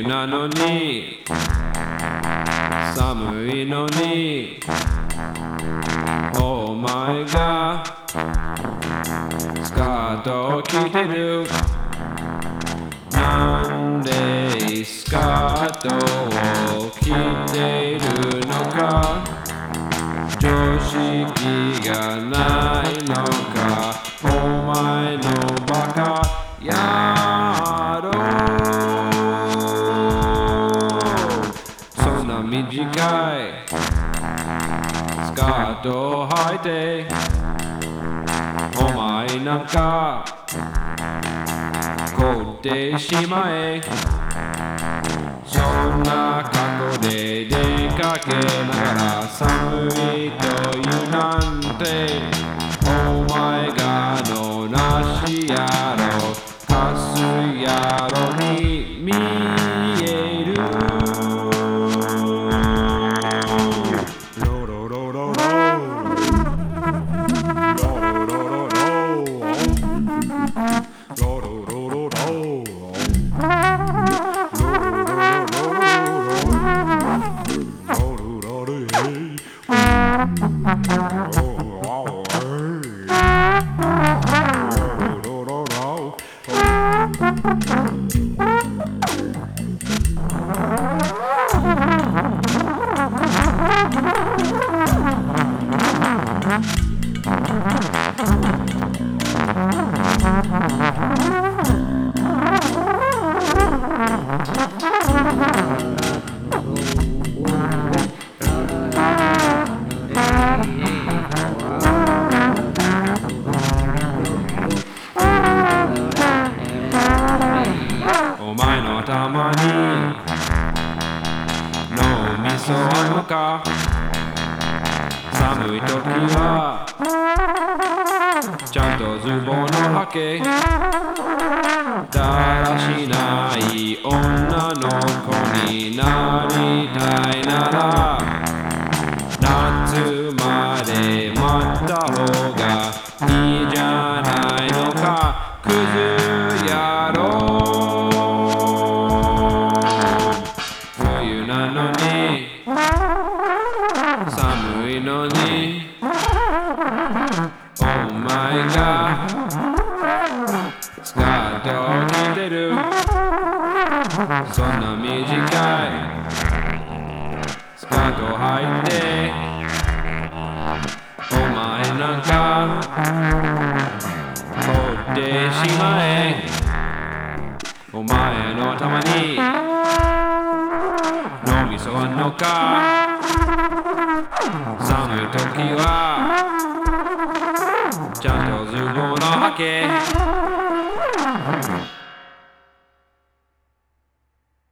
なのに寒いのにお前がスカートを着てるなんでスカートを着ているのか常識がないのかお前のバカ野郎そんな短いスカートを履いてお前なんか凍ってしまえそんな格好で出かけながら寒いというなんてお前がのなし野郎カス野郎に見えるロロロロロお前の頭に脳みそあんのか寒い時はちゃんとズボンを履けだらしない女の子になりたいなら夏まで待った方がいいじゃないのかクズ野郎冬なのに寒いのにお前がスカートを着てるそんな短いスカートを履いてお前なんか凍ってしまえお前の頭に脳みそあんのか寒い時はちゃんとズボンを履け